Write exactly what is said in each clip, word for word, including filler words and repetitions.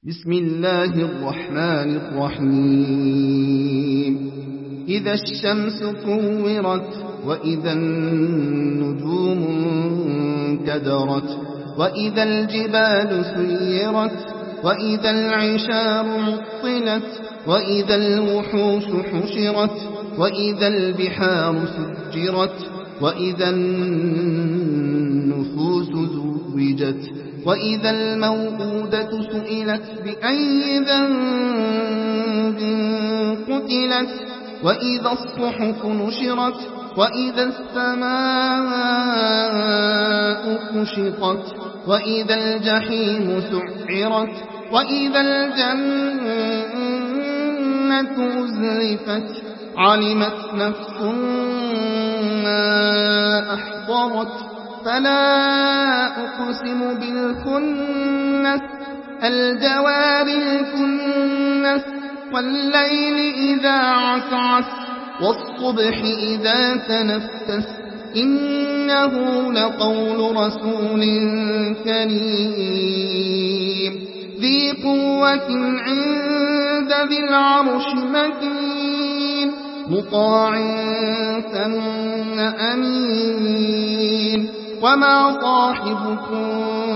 بسم الله الرحمن الرحيم إذا الشمس كورت وإذا النجوم انكدرت وإذا الجبال سيرت وإذا العشار عطلت وإذا الوحوش حشرت وإذا البحار سجرت وإذا النفوس زوجت وإذا الموءودة سئلت بأي ذنب قتلت وإذا الصحف نشرت وإذا السماء كشطت وإذا الجحيم سعرت وإذا الجنة أزلفت علمت نفس ما أحضرت فلا أقسم بالخنس الجوار الكنس والليل إذا عسعس والصبح إذا تنفس إنه لقول رسول كريم ذي قوة عند ذي العرش مكين مطاع ثم أمين وما صاحبكم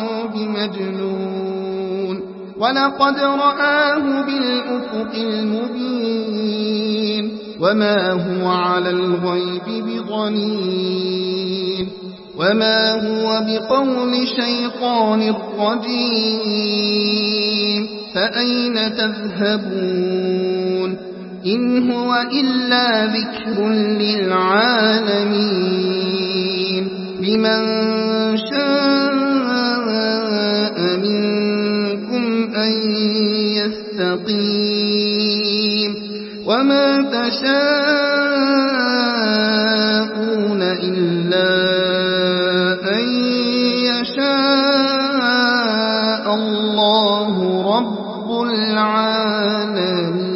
بمجنون ولقد رآه بالأفق المبين وما هو على الغيب بضنين وما هو بقول شيطان رجيم فأين تذهبون إن هو إلا ذكر للعالمين لمن شاء منكم أن يستقيم وما تشاءون إلا أن يشاء الله رب العالمين.